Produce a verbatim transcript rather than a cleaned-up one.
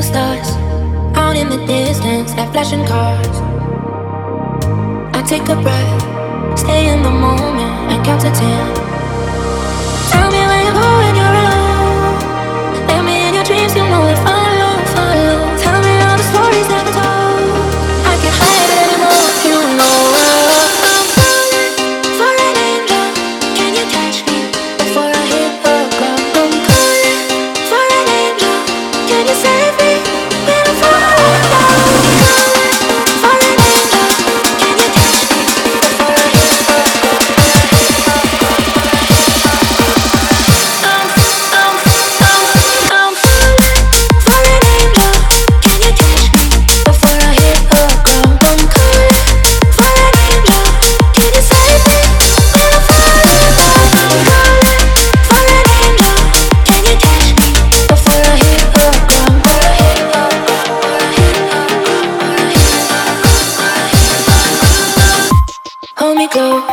stars out in the distance, like flashing cars. I take a breath, stay in the moment, and count to ten. Tell me where you go when you're alone. Let me in your dreams, you know it. Follow, follow. Tell me all the stories never told. I can't hide it anymore, you know. I'm falling for an angel. Can you catch me before I hit the ground? I'm calling for an angel. Can you save me when I'm falling down? I'm calling for an angel. Can you catch me before I hit the ground? I'm, I'm, I'm, I'm falling for an angel. Can you catch me before I hit the ground? I'm calling for an angel. Can you save me when I'm falling down? I'm calling for an angel. Can you catch me before I hit the ground? Before I hit the ground, before I hit the ground, before I hit the ground, before I hit the ground. Hold me close.